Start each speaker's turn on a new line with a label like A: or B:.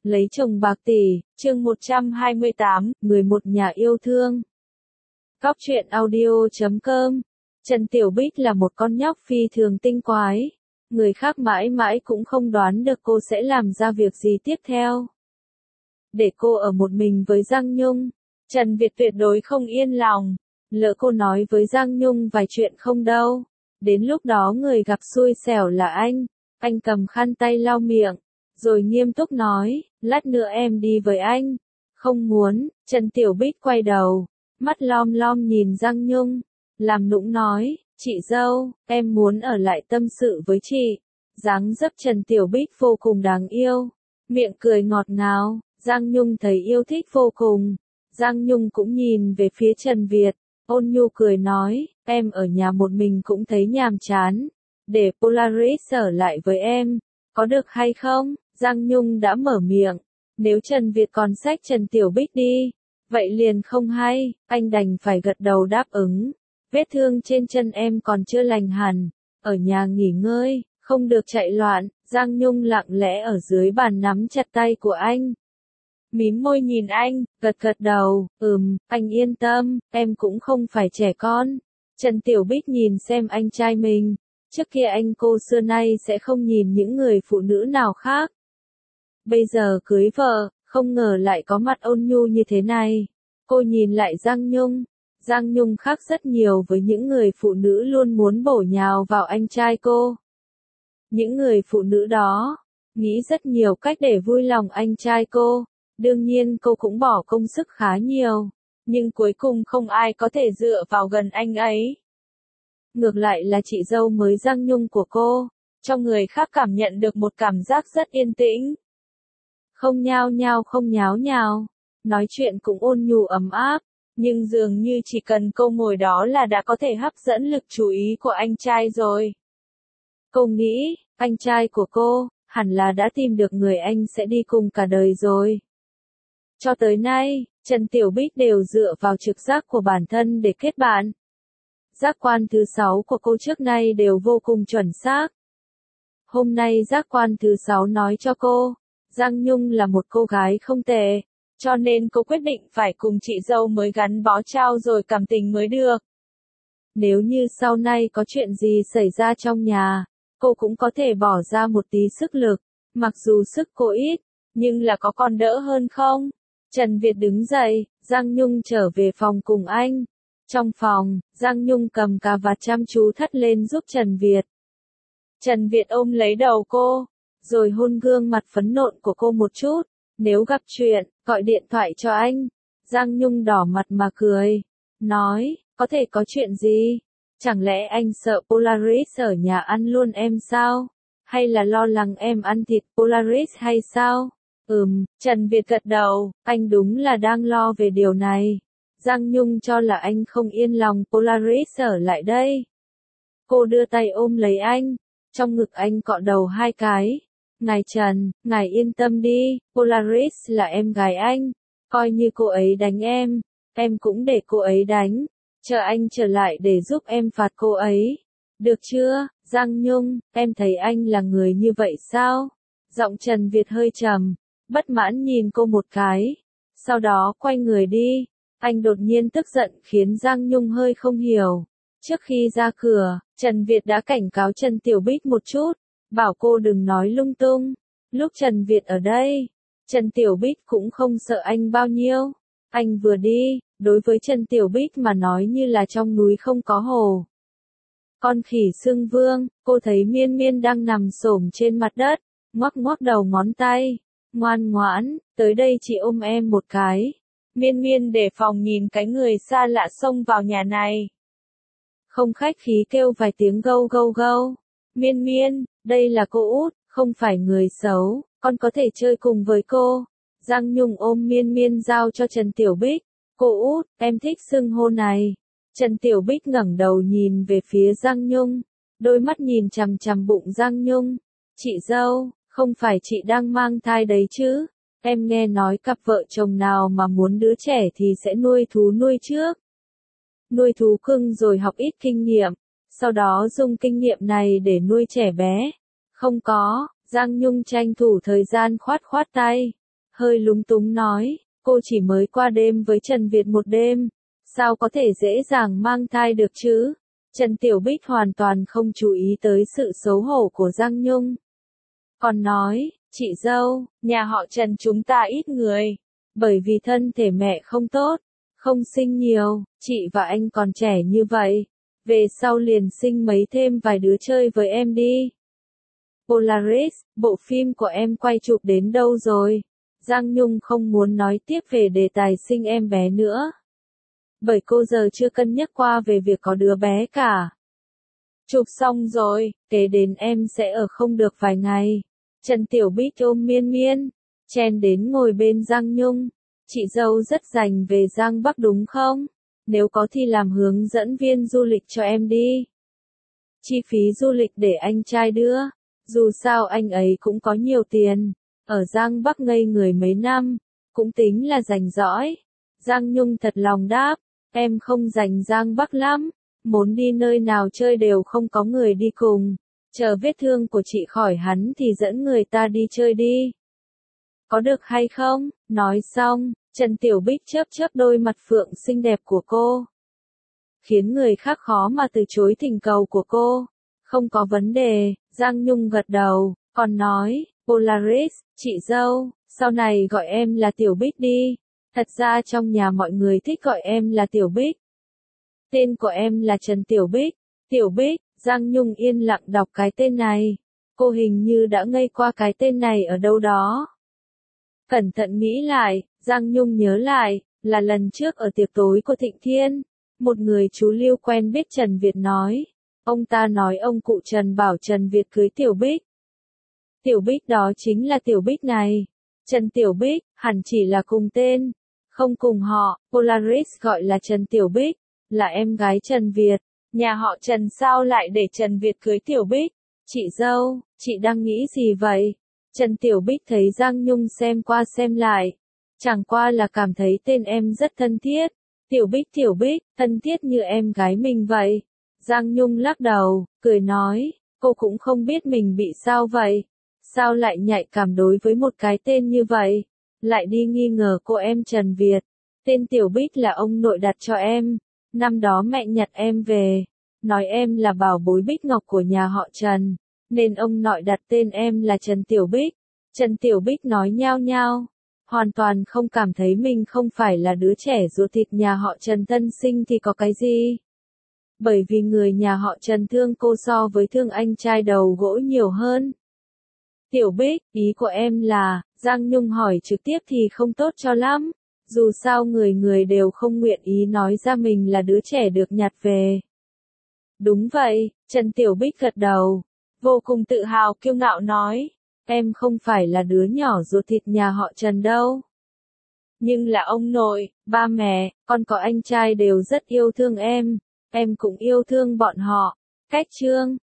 A: Lấy chồng bạc tỷ, chương 128, người một nhà yêu thương. Cóc truyện audio.com. Trần Tiểu Bích là một con nhóc phi thường tinh quái. Người khác mãi mãi cũng không đoán được cô sẽ làm ra việc gì tiếp theo. Để cô ở một mình với Giang Nhung, Trần Việt tuyệt đối không yên lòng. Lỡ cô nói với Giang Nhung vài chuyện không đâu. Đến lúc đó người gặp xui xẻo là anh. Anh cầm khăn tay lau miệng, rồi nghiêm túc nói, lát nữa em đi với anh. Không muốn. Trần Tiểu Bích quay đầu, mắt lom lom nhìn Giang Nhung, làm nũng nói, chị dâu, em muốn ở lại tâm sự với chị. Dáng dấp Trần Tiểu Bích vô cùng đáng yêu, miệng cười ngọt ngào, Giang Nhung thấy yêu thích vô cùng. Giang Nhung cũng nhìn về phía Trần Việt, ôn nhu cười nói, em ở nhà một mình cũng thấy nhàm chán, để Polaris ở lại với em, có được hay không? Giang Nhung đã mở miệng, nếu Trần Việt còn xách Trần Tiểu Bích đi, vậy liền không hay, anh đành phải gật đầu đáp ứng. Vết thương trên chân em còn chưa lành hẳn, ở nhà nghỉ ngơi, không được chạy loạn. Giang Nhung lặng lẽ ở dưới bàn nắm chặt tay của anh, mím môi nhìn anh, gật gật đầu, anh yên tâm, em cũng không phải trẻ con. Trần Tiểu Bích nhìn xem anh trai mình, trước kia anh cô xưa nay sẽ không nhìn những người phụ nữ nào khác. Bây giờ cưới vợ, không ngờ lại có mặt ôn nhu như thế này. Cô nhìn lại Giang Nhung. Giang Nhung khác rất nhiều với những người phụ nữ luôn muốn bổ nhào vào anh trai cô. Những người phụ nữ đó, nghĩ rất nhiều cách để vui lòng anh trai cô. Đương nhiên cô cũng bỏ công sức khá nhiều, nhưng cuối cùng không ai có thể dựa vào gần anh ấy. Ngược lại là chị dâu mới Giang Nhung của cô, cho người khác cảm nhận được một cảm giác rất yên tĩnh. Không nhao nhao không nháo nhào, nói chuyện cũng ôn nhu ấm áp, nhưng dường như chỉ cần cô ngồi đó là đã có thể hấp dẫn lực chú ý của anh trai rồi. Cô nghĩ, anh trai của cô, hẳn là đã tìm được người anh sẽ đi cùng cả đời rồi. Cho tới nay, Trần Tiểu Bích đều dựa vào trực giác của bản thân để kết bạn. Giác quan thứ 6 của cô trước nay đều vô cùng chuẩn xác. Hôm nay giác quan thứ 6 nói cho cô, Giang Nhung là một cô gái không tệ, cho nên cô quyết định phải cùng chị dâu mới gắn bó trao dồi cảm tình mới được. Nếu như sau này có chuyện gì xảy ra trong nhà, cô cũng có thể bỏ ra một tí sức lực, mặc dù sức cô ít, nhưng là có còn đỡ hơn không? Trần Việt đứng dậy, Giang Nhung trở về phòng cùng anh. Trong phòng, Giang Nhung cầm cà vạt chăm chú thắt lên giúp Trần Việt. Trần Việt ôm lấy đầu cô, rồi hôn gương mặt phấn nộn của cô một chút. Nếu gặp chuyện, gọi điện thoại cho anh. Giang Nhung đỏ mặt mà cười, nói, có thể có chuyện gì? Chẳng lẽ anh sợ Polaris ở nhà ăn luôn em sao? Hay là lo lắng em ăn thịt Polaris hay sao? Trần Việt gật đầu, anh đúng là đang lo về điều này. Giang Nhung cho là anh không yên lòng Polaris ở lại đây. Cô đưa tay ôm lấy anh, trong ngực anh cọ đầu 2 cái. Ngài Trần, ngài yên tâm đi, Polaris là em gái anh. Coi như cô ấy đánh em cũng để cô ấy đánh. Chờ anh trở lại để giúp em phạt cô ấy. Được chưa, Giang Nhung, em thấy anh là người như vậy sao? Giọng Trần Việt hơi trầm, bất mãn nhìn cô một cái. Sau đó quay người đi. Anh đột nhiên tức giận khiến Giang Nhung hơi không hiểu. Trước khi ra cửa, Trần Việt đã cảnh cáo Trần Tiểu Bích một chút, bảo cô đừng nói lung tung. Lúc Trần Việt ở đây, Trần Tiểu Bích cũng không sợ anh bao nhiêu. Anh vừa đi, đối với Trần Tiểu Bích mà nói như là trong núi không có hồ. Con khỉ xương vương, cô thấy Miên Miên đang nằm xổm trên mặt đất, ngoắc ngoắc đầu ngón tay. Ngoan ngoãn, tới đây chị ôm em một cái. Miên Miên đề phòng nhìn cái người xa lạ xông vào nhà này. Không khách khí kêu vài tiếng gâu gâu gâu. Miên Miên, đây là cô út, không phải người xấu, con có thể chơi cùng với cô. Giang Nhung ôm Miên Miên giao cho Trần Tiểu Bích. Cô út, em thích xưng hô này. Trần Tiểu Bích ngẩng đầu nhìn về phía Giang Nhung, đôi mắt nhìn chằm chằm bụng Giang Nhung. Chị dâu, không phải chị đang mang thai đấy chứ? Em nghe nói cặp vợ chồng nào mà muốn đứa trẻ thì sẽ nuôi thú nuôi trước. Nuôi thú cưng rồi học ít kinh nghiệm, sau đó dùng kinh nghiệm này để nuôi trẻ bé. Không có, Giang Nhung tranh thủ thời gian khoát khoát tay. hơi lúng túng nói, cô chỉ mới qua đêm với Trần Việt một đêm, sao có thể dễ dàng mang thai được chứ? Trần Tiểu Bích hoàn toàn không chú ý tới sự xấu hổ của Giang Nhung. Còn nói, chị dâu, nhà họ Trần chúng ta ít người, bởi vì thân thể mẹ không tốt, không sinh nhiều, chị và anh còn trẻ như vậy, về sau liền sinh mấy thêm vài đứa chơi với em đi. Polaris, bộ phim của em quay chụp đến đâu rồi? Giang Nhung không muốn nói tiếp về đề tài sinh em bé nữa. Bởi cô giờ chưa cân nhắc qua về việc có đứa bé cả. Chụp xong rồi, kế đến em sẽ ở không được vài ngày. Trần Tiểu Bích ôm Miên Miên, chen đến ngồi bên Giang Nhung. Chị dâu rất dành về Giang Bắc đúng không? Nếu có thì làm hướng dẫn viên du lịch cho em đi. Chi phí du lịch để anh trai đưa. Dù sao anh ấy cũng có nhiều tiền. Ở Giang Bắc ngây người mấy năm, cũng tính là rành rõi. Giang Nhung thật lòng đáp, em không rành Giang Bắc lắm. Muốn đi nơi nào chơi đều không có người đi cùng. Chờ vết thương của chị khỏi hẳn thì dẫn người ta đi chơi đi. Có được hay không? Nói xong, Trần Tiểu Bích chớp chớp đôi mặt phượng xinh đẹp của cô. Khiến người khác khó mà từ chối thỉnh cầu của cô. Không có vấn đề, Giang Nhung gật đầu, còn nói, Polaris, chị dâu, sau này gọi em là Tiểu Bích đi. Thật ra trong nhà mọi người thích gọi em là Tiểu Bích. Tên của em là Trần Tiểu Bích. Tiểu Bích, Giang Nhung yên lặng đọc cái tên này. Cô hình như đã ngây qua cái tên này ở đâu đó. Cẩn thận nghĩ lại, Giang Nhung nhớ lại, là lần trước ở tiệc tối của Thịnh Thiên, một người chú Lưu quen biết Trần Việt nói. Ông ta nói ông cụ Trần bảo Trần Việt cưới Tiểu Bích. Tiểu Bích đó chính là Tiểu Bích này. Trần Tiểu Bích, hẳn chỉ là cùng tên, không cùng họ. Polaris gọi là Trần Tiểu Bích, là em gái Trần Việt. Nhà họ Trần sao lại để Trần Việt cưới Tiểu Bích? Chị dâu, chị đang nghĩ gì vậy? Trần Tiểu Bích thấy Giang Nhung xem qua xem lại. Chẳng qua là cảm thấy tên em rất thân thiết. Tiểu Bích, thân thiết như em gái mình vậy. Giang Nhung lắc đầu, cười nói, cô cũng không biết mình bị sao vậy. Sao lại nhạy cảm đối với một cái tên như vậy? Lại đi nghi ngờ cô em Trần Việt. Tên Tiểu Bích là ông nội đặt cho em. Năm đó mẹ nhặt em về, nói em là bảo bối Bích Ngọc của nhà họ Trần, nên ông nội đặt tên em là Trần Tiểu Bích. Trần Tiểu Bích nói nhao nhao, hoàn toàn không cảm thấy mình không phải là đứa trẻ ruột thịt nhà họ Trần tân sinh thì có cái gì. Bởi vì người nhà họ Trần thương cô so với thương anh trai đầu gỗ nhiều hơn. Tiểu Bích, ý của em là, Giang Nhung hỏi trực tiếp thì không tốt cho lắm. Dù sao người người đều không nguyện ý nói ra mình là đứa trẻ được nhặt về. Đúng vậy, Trần Tiểu Bích gật đầu, vô cùng tự hào kiêu ngạo nói, em không phải là đứa nhỏ ruột thịt nhà họ Trần đâu. Nhưng là ông nội, ba mẹ, còn có anh trai đều rất yêu thương em cũng yêu thương bọn họ. Cách chương